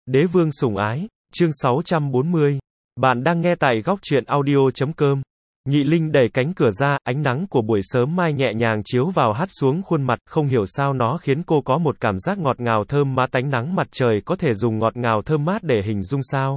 Đế vương sủng ái, chương 640. Bạn đang nghe tại góc truyện audio.com. Nhị Linh đẩy cánh cửa ra, ánh nắng của buổi sớm mai nhẹ nhàng chiếu vào hắt xuống khuôn mặt, không hiểu sao nó khiến cô có một cảm giác ngọt ngào thơm mát. Ánh nắng mặt trời có thể dùng ngọt ngào thơm mát để hình dung sao?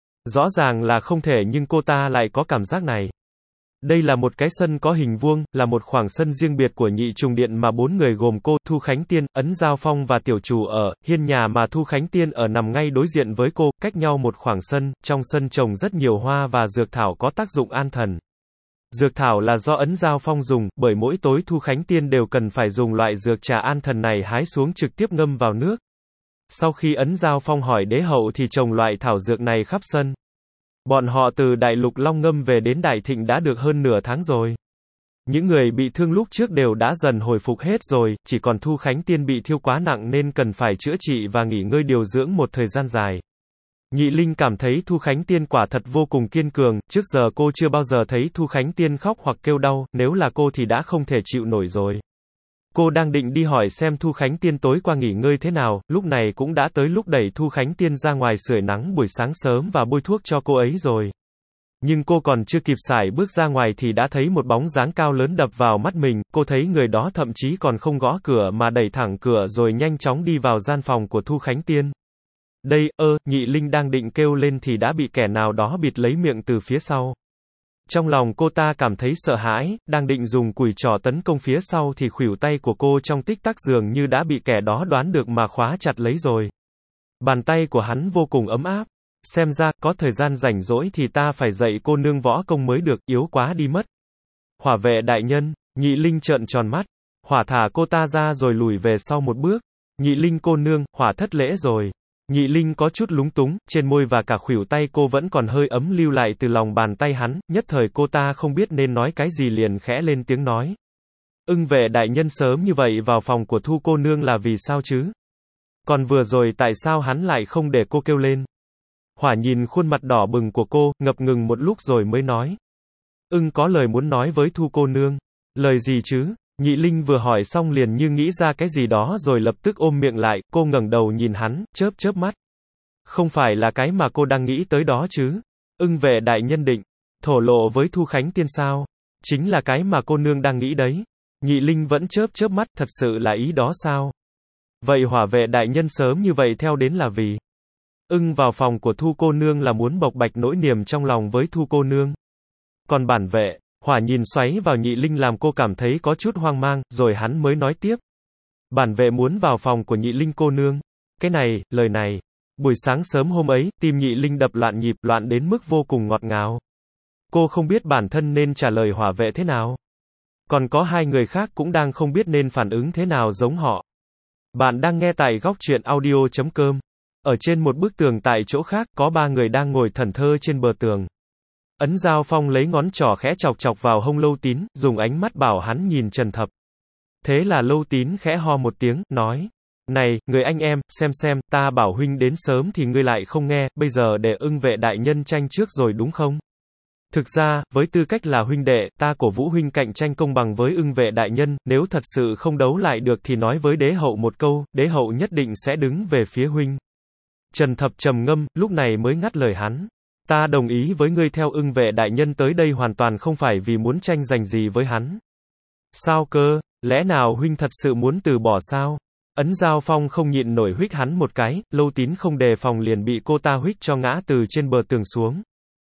Rõ ràng là không thể, nhưng cô ta lại có cảm giác này. Đây là một cái sân có hình vuông, là một khoảng sân riêng biệt của nhị trùng điện mà bốn người gồm cô, Thu Khánh Tiên, Ấn Giao Phong và tiểu chủ ở. Hiên nhà mà Thu Khánh Tiên ở nằm ngay đối diện với cô, cách nhau một khoảng sân. Trong sân trồng rất nhiều hoa và dược thảo có tác dụng an thần. Dược thảo là do Ấn Giao Phong dùng, bởi mỗi tối Thu Khánh Tiên đều cần phải dùng loại dược trà an thần này hái xuống trực tiếp ngâm vào nước. Sau khi Ấn Giao Phong hỏi đế hậu thì trồng loại thảo dược này khắp sân. Bọn họ từ Đại Lục Long Ngâm về đến Đại Thịnh đã được hơn nửa tháng rồi. Những người bị thương lúc trước đều đã dần hồi phục hết rồi, chỉ còn Thu Khánh Tiên bị thiêu quá nặng nên cần phải chữa trị và nghỉ ngơi điều dưỡng một thời gian dài. Nhị Linh cảm thấy Thu Khánh Tiên quả thật vô cùng kiên cường, trước giờ cô chưa bao giờ thấy Thu Khánh Tiên khóc hoặc kêu đau, nếu là cô thì đã không thể chịu nổi rồi. Cô đang định đi hỏi xem Thu Khánh Tiên tối qua nghỉ ngơi thế nào, lúc này cũng đã tới lúc đẩy Thu Khánh Tiên ra ngoài sưởi nắng buổi sáng sớm và bôi thuốc cho cô ấy rồi. Nhưng cô còn chưa kịp sải bước ra ngoài thì đã thấy một bóng dáng cao lớn đập vào mắt mình, cô thấy người đó thậm chí còn không gõ cửa mà đẩy thẳng cửa rồi nhanh chóng đi vào gian phòng của Thu Khánh Tiên. Đây, Nhị Linh đang định kêu lên thì đã bị kẻ nào đó bịt lấy miệng từ phía sau. Trong lòng cô ta cảm thấy sợ hãi, đang định dùng cùi trỏ tấn công phía sau thì khuỷu tay của cô trong tích tắc dường như đã bị kẻ đó đoán được mà khóa chặt lấy rồi. Bàn tay của hắn vô cùng ấm áp. Xem ra, có thời gian rảnh rỗi thì ta phải dạy cô nương võ công mới được, yếu quá đi mất. Hỏa vệ đại nhân, Nhị Linh trợn tròn mắt. Hỏa thả cô ta ra rồi lùi về sau một bước. Nhị Linh cô nương, Hỏa thất lễ rồi. Nhị Linh có chút lúng túng, trên môi và cả khuỷu tay cô vẫn còn hơi ấm lưu lại từ lòng bàn tay hắn, nhất thời cô ta không biết nên nói cái gì liền khẽ lên tiếng nói. Ưng vệ đại nhân sớm như vậy vào phòng của Thu cô nương là vì sao chứ? Còn vừa rồi tại sao hắn lại không để cô kêu lên? Hỏa nhìn khuôn mặt đỏ bừng của cô, ngập ngừng một lúc rồi mới nói. Ưng có lời muốn nói với Thu cô nương. Lời gì chứ? Nhị Linh vừa hỏi xong liền như nghĩ ra cái gì đó rồi lập tức ôm miệng lại, cô ngẩng đầu nhìn hắn, chớp chớp mắt. Không phải là cái mà cô đang nghĩ tới đó chứ? Ưng vệ đại nhân định thổ lộ với Thu Khánh Tiên sao? Chính là cái mà cô nương đang nghĩ đấy. Nhị Linh vẫn chớp chớp mắt, thật sự là ý đó sao? Vậy hỏa vệ đại nhân sớm như vậy theo đến là vì? Ưng vào phòng của Thu cô nương là muốn bộc bạch nỗi niềm trong lòng với Thu cô nương. Còn bản vệ, Hỏa nhìn xoáy vào Nhị Linh làm cô cảm thấy có chút hoang mang, rồi hắn mới nói tiếp. Bản vệ muốn vào phòng của Nhị Linh cô nương. Cái này, lời này. Buổi sáng sớm hôm ấy, tim Nhị Linh đập loạn nhịp, loạn đến mức vô cùng ngọt ngào. Cô không biết bản thân nên trả lời hỏa vệ thế nào. Còn có hai người khác cũng đang không biết nên phản ứng thế nào giống họ. Bạn đang nghe tại góc truyện audio.com. Ở trên một bức tường tại chỗ khác, có ba người đang ngồi thẫn thờ trên bờ tường. Ấn Giao Phong lấy ngón trỏ khẽ chọc chọc vào hông Lâu Tín, dùng ánh mắt bảo hắn nhìn Trần Thập. Thế là Lâu Tín khẽ ho một tiếng, nói. Này, người anh em, xem, ta bảo huynh đến sớm thì ngươi lại không nghe, bây giờ để Ưng vệ đại nhân tranh trước rồi đúng không? Thực ra, với tư cách là huynh đệ, ta cổ vũ huynh cạnh tranh công bằng với Ưng vệ đại nhân, nếu thật sự không đấu lại được thì nói với đế hậu một câu, đế hậu nhất định sẽ đứng về phía huynh. Trần Thập trầm ngâm, lúc này mới ngắt lời hắn. Ta đồng ý với ngươi theo Ưng vệ đại nhân tới đây hoàn toàn không phải vì muốn tranh giành gì với hắn. Sao cơ, lẽ nào huynh thật sự muốn từ bỏ sao? Ấn Giao Phong không nhịn nổi huých hắn một cái, Lâu Tín không đề phòng liền bị cô ta huých cho ngã từ trên bờ tường xuống.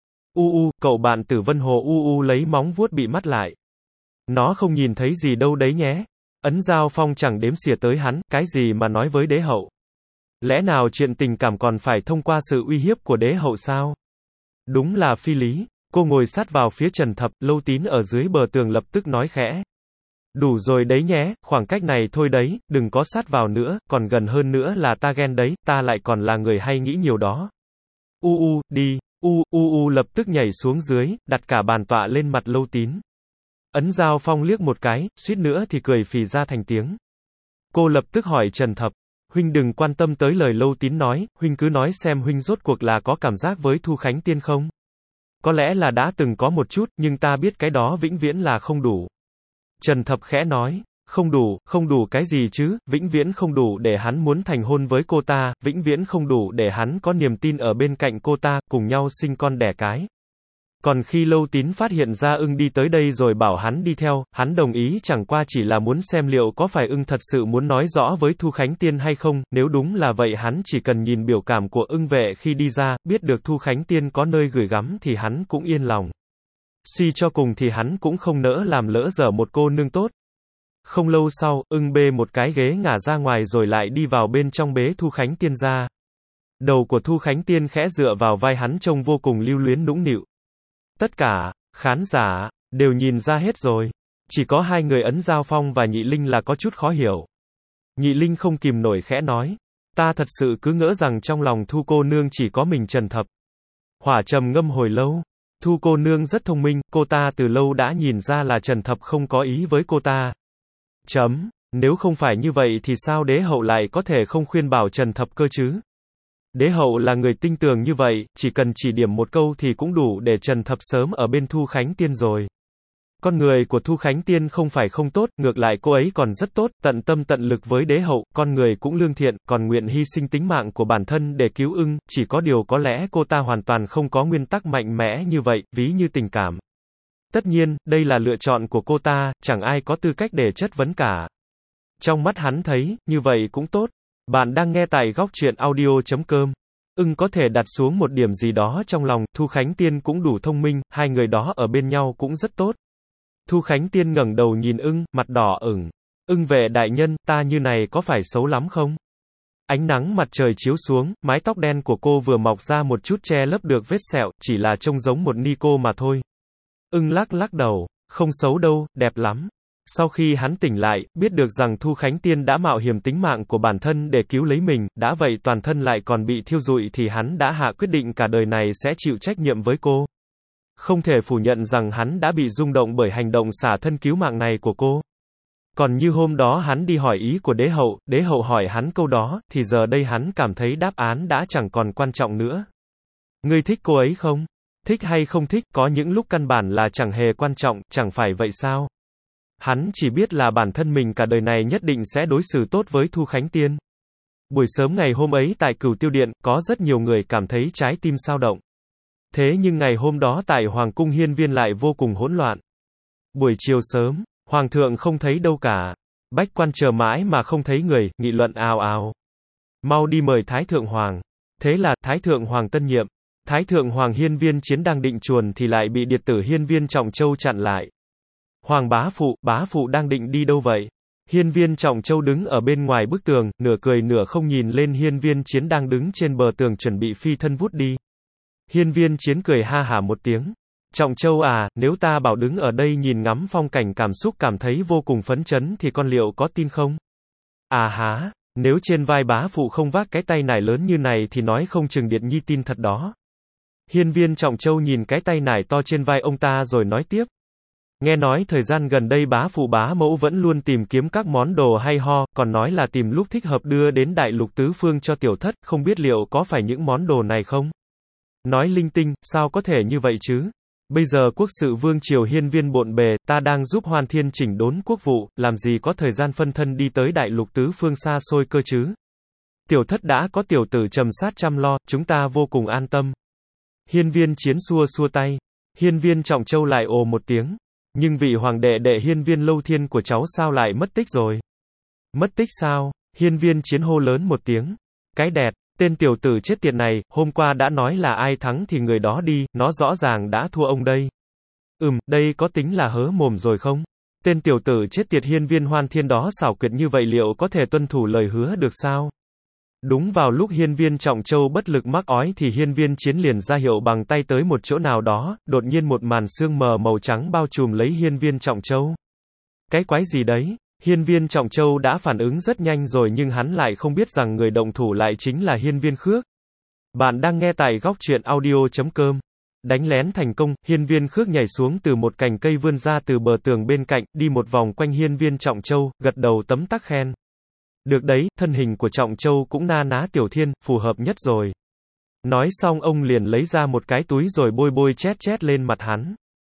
Cậu bạn Tử Vân Hồ lấy móng vuốt bị mắt lại. Nó không nhìn thấy gì đâu đấy nhé. Ấn Giao Phong chẳng đếm xỉa tới hắn, cái gì mà nói với đế hậu. Lẽ nào chuyện tình cảm còn phải thông qua sự uy hiếp của đế hậu sao? Đúng là phi lý. Cô ngồi sát vào phía Trần Thập, Lâu Tín ở dưới bờ tường lập tức nói khẽ. Đủ rồi đấy nhé, khoảng cách này thôi đấy, đừng có sát vào nữa, còn gần hơn nữa là ta ghen đấy, ta lại còn là người hay nghĩ nhiều đó. Đi, lập tức nhảy xuống dưới, đặt cả bàn tọa lên mặt Lâu Tín. Ấn Giao Phong liếc một cái, suýt nữa thì cười phì ra thành tiếng. Cô lập tức hỏi Trần Thập. Huynh đừng quan tâm tới lời Lâu Tín nói, huynh cứ nói xem huynh rốt cuộc là có cảm giác với Thu Khánh Tiên không? Có lẽ là đã từng có một chút, nhưng ta biết cái đó vĩnh viễn là không đủ. Trần Thập khẽ nói. Không đủ cái gì chứ, vĩnh viễn không đủ để hắn muốn thành hôn với cô ta, vĩnh viễn không đủ để hắn có niềm tin ở bên cạnh cô ta, cùng nhau sinh con đẻ cái. Còn khi Lâu Tín phát hiện ra ưng đi tới đây rồi bảo hắn đi theo, hắn đồng ý chẳng qua chỉ là muốn xem liệu có phải ưng thật sự muốn nói rõ với Thu Khánh Tiên hay không, nếu đúng là vậy hắn chỉ cần nhìn biểu cảm của ưng vệ khi đi ra, biết được Thu Khánh Tiên có nơi gửi gắm thì hắn cũng yên lòng. Suy cho cùng thì hắn cũng không nỡ làm lỡ dở một cô nương tốt. Không lâu sau, ưng bê một cái ghế ngả ra ngoài rồi lại đi vào bên trong bế Thu Khánh Tiên ra. Đầu của Thu Khánh Tiên khẽ dựa vào vai hắn trông vô cùng lưu luyến nũng nịu. Tất cả, khán giả, đều nhìn ra hết rồi. Chỉ có hai người Ấn Giao Phong và Nhị Linh là có chút khó hiểu. Nhị Linh không kìm nổi khẽ nói. Ta thật sự cứ ngỡ rằng trong lòng Thu cô nương chỉ có mình Trần Thập. Hỏa trầm ngâm hồi lâu. Thu cô nương rất thông minh, cô ta từ lâu đã nhìn ra là Trần Thập không có ý với cô ta. Nếu không phải như vậy thì sao đế hậu lại có thể không khuyên bảo Trần Thập cơ chứ? Đế hậu là người tinh tường như vậy, chỉ cần chỉ điểm một câu thì cũng đủ để Trần Thập sớm ở bên Thu Khánh Tiên rồi. Con người của Thu Khánh Tiên không phải không tốt, ngược lại cô ấy còn rất tốt, tận tâm tận lực với đế hậu, con người cũng lương thiện, còn nguyện hy sinh tính mạng của bản thân để cứu ưng, chỉ có điều có lẽ cô ta hoàn toàn không có nguyên tắc mạnh mẽ như vậy, ví như tình cảm. Tất nhiên, đây là lựa chọn của cô ta, chẳng ai có tư cách để chất vấn cả. Trong mắt hắn thấy, như vậy cũng tốt. Bạn đang nghe tại góc truyện audio.com. Ưng có thể đặt xuống một điểm gì đó trong lòng, Thu Khánh Tiên cũng đủ thông minh, hai người đó ở bên nhau cũng rất tốt. Thu Khánh Tiên ngẩng đầu nhìn ưng, mặt đỏ ửng. Ưng vệ đại nhân, ta như này có phải xấu lắm không? Ánh nắng mặt trời chiếu xuống, mái tóc đen của cô vừa mọc ra một chút che lấp được vết sẹo, chỉ là trông giống một ni cô mà thôi. Ưng lắc đầu, không xấu đâu, đẹp lắm. Sau khi hắn tỉnh lại, biết được rằng Thu Khánh Tiên đã mạo hiểm tính mạng của bản thân để cứu lấy mình, đã vậy toàn thân lại còn bị thiêu rụi thì hắn đã hạ quyết định cả đời này sẽ chịu trách nhiệm với cô. Không thể phủ nhận rằng hắn đã bị rung động bởi hành động xả thân cứu mạng này của cô. Còn như hôm đó hắn đi hỏi ý của đế hậu hỏi hắn câu đó, thì giờ đây hắn cảm thấy đáp án đã chẳng còn quan trọng nữa. Ngươi thích cô ấy không? Thích hay không thích, có những lúc căn bản là chẳng hề quan trọng, chẳng phải vậy sao? Hắn chỉ biết là bản thân mình cả đời này nhất định sẽ đối xử tốt với Thu Khánh Tiên. Buổi sớm ngày hôm ấy tại Cửu Tiêu Điện, có rất nhiều người cảm thấy trái tim xao động. Thế nhưng ngày hôm đó tại Hoàng cung Hiên Viên lại vô cùng hỗn loạn. Buổi chiều sớm, Hoàng thượng không thấy đâu cả. Bách quan chờ mãi mà không thấy người, nghị luận ào ào. Mau đi mời Thái Thượng Hoàng. Thế là, Thái Thượng Hoàng tân nhiệm. Thái Thượng Hoàng Hiên Viên Chiến đang định chuồn thì lại bị điệt tử Hiên Viên Trọng Châu chặn lại. Hoàng bá phụ đang định đi đâu vậy? Hiên Viên Trọng Châu đứng ở bên ngoài bức tường, nửa cười nửa không nhìn lên Hiên Viên Chiến đang đứng trên bờ tường chuẩn bị phi thân vút đi. Hiên Viên Chiến cười ha hả một tiếng. Trọng Châu à, nếu ta bảo đứng ở đây nhìn ngắm phong cảnh cảm xúc cảm thấy vô cùng phấn chấn thì con liệu có tin không? À há, nếu trên vai bá phụ không vác cái tay nải lớn như này thì nói không chừng Điệt Nhi tin thật đó. Hiên Viên Trọng Châu nhìn cái tay nải to trên vai ông ta rồi nói tiếp. Nghe nói thời gian gần đây bá phụ bá mẫu vẫn luôn tìm kiếm các món đồ hay ho, còn nói là tìm lúc thích hợp đưa đến đại lục tứ phương cho tiểu thất, không biết liệu có phải những món đồ này không? Nói linh tinh, sao có thể như vậy chứ? Bây giờ quốc sự vương triều Hiên Viên bộn bề, ta đang giúp Hoan Thiên chỉnh đốn quốc vụ, làm gì có thời gian phân thân đi tới đại lục tứ phương xa xôi cơ chứ? Tiểu thất đã có tiểu tử trầm sát chăm lo, chúng ta vô cùng an tâm. Hiên Viên Chiến xua xua tay. Hiên Viên Trọng Châu lại ồ một tiếng. Nhưng vị hoàng đệ đệ Hiên Viên Lâu Thiên của cháu sao lại mất tích rồi? Mất tích sao? Hiên Viên Chiến hô lớn một tiếng. Cái đẹt, tên tiểu tử chết tiệt này, hôm qua đã nói là ai thắng thì người đó đi, nó rõ ràng đã thua ông đây. Đây có tính là hớ mồm rồi không? Tên tiểu tử chết tiệt Hiên Viên Hoan Thiên đó xảo quyệt như vậy liệu có thể tuân thủ lời hứa được sao? Đúng vào lúc Hiên Viên Trọng Châu bất lực mắc ói thì Hiên Viên Chiến liền ra hiệu bằng tay tới một chỗ nào đó, đột nhiên một màn sương mờ màu trắng bao trùm lấy Hiên Viên Trọng Châu. Cái quái gì đấy? Hiên Viên Trọng Châu đã phản ứng rất nhanh rồi nhưng hắn lại không biết rằng người động thủ lại chính là Hiên Viên Khước. Bạn đang nghe tại góc truyện audio.com. Đánh lén thành công, Hiên Viên Khước nhảy xuống từ một cành cây vươn ra từ bờ tường bên cạnh, đi một vòng quanh Hiên Viên Trọng Châu, gật đầu tấm tắc khen. Được đấy, thân hình của Trọng Châu cũng na ná Tiểu Thiên, phù hợp nhất rồi. Nói xong ông liền lấy ra một cái túi rồi bôi chét lên mặt hắn.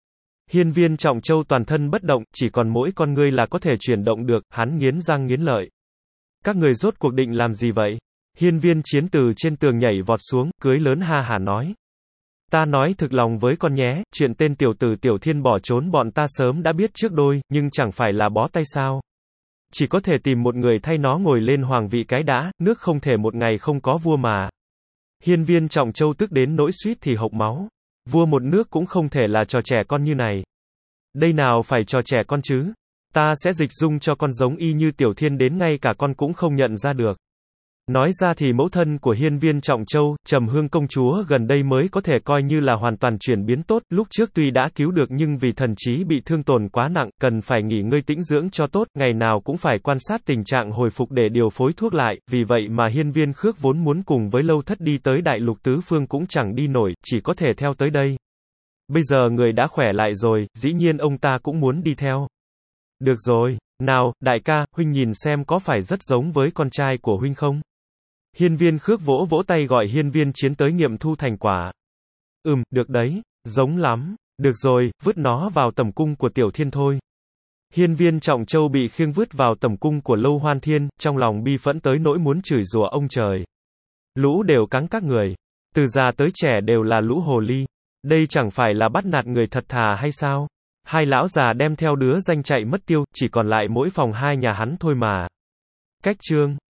Hiên Viên Trọng Châu toàn thân bất động, chỉ còn mỗi con ngươi là có thể chuyển động được, hắn nghiến răng nghiến lợi. Các người rốt cuộc định làm gì vậy? Hiên Viên Chiến từ trên tường nhảy vọt xuống, cưới lớn ha hả nói. Ta nói thực lòng với con nhé, chuyện tên tiểu tử Tiểu Thiên bỏ trốn bọn ta sớm đã biết trước đôi, nhưng chẳng phải là bó tay sao. Chỉ có thể tìm một người thay nó ngồi lên hoàng vị cái đã, nước không thể một ngày không có vua mà. Hiên Viên Trọng Châu tức đến nỗi suýt thì hộc máu. Vua một nước cũng không thể là trò trẻ con như này. Đây nào phải trò trẻ con chứ? Ta sẽ dịch dung cho con giống y như Tiểu Thiên đến ngay cả con cũng không nhận ra được. Nói ra thì mẫu thân của Hiên Viên Trọng Châu, Trầm Hương công chúa gần đây mới có thể coi như là hoàn toàn chuyển biến tốt, lúc trước tuy đã cứu được nhưng vì thần trí bị thương tổn quá nặng, cần phải nghỉ ngơi tĩnh dưỡng cho tốt, ngày nào cũng phải quan sát tình trạng hồi phục để điều phối thuốc lại, vì vậy mà Hiên Viên Khước vốn muốn cùng với Lâu Thất đi tới Đại Lục Tứ Phương cũng chẳng đi nổi, chỉ có thể theo tới đây. Bây giờ người đã khỏe lại rồi, dĩ nhiên ông ta cũng muốn đi theo. Được rồi, nào, đại ca, huynh nhìn xem có phải rất giống với con trai của huynh không? Hiên Viên Khước vỗ vỗ tay gọi Hiên Viên Chiến tới nghiệm thu thành quả. Được đấy, giống lắm. Được rồi, vứt nó vào tẩm cung của Tiểu Thiên thôi. Hiên Viên Trọng Châu bị khiêng vứt vào tẩm cung của Lâu Hoan Thiên, trong lòng bi phẫn tới nỗi muốn chửi rủa ông trời. Lũ đều cắn các người. Từ già tới trẻ đều là lũ hồ ly. Đây chẳng phải là bắt nạt người thật thà hay sao? Hai lão già đem theo đứa danh chạy mất tiêu, chỉ còn lại mỗi phòng hai nhà hắn thôi mà. Cách chương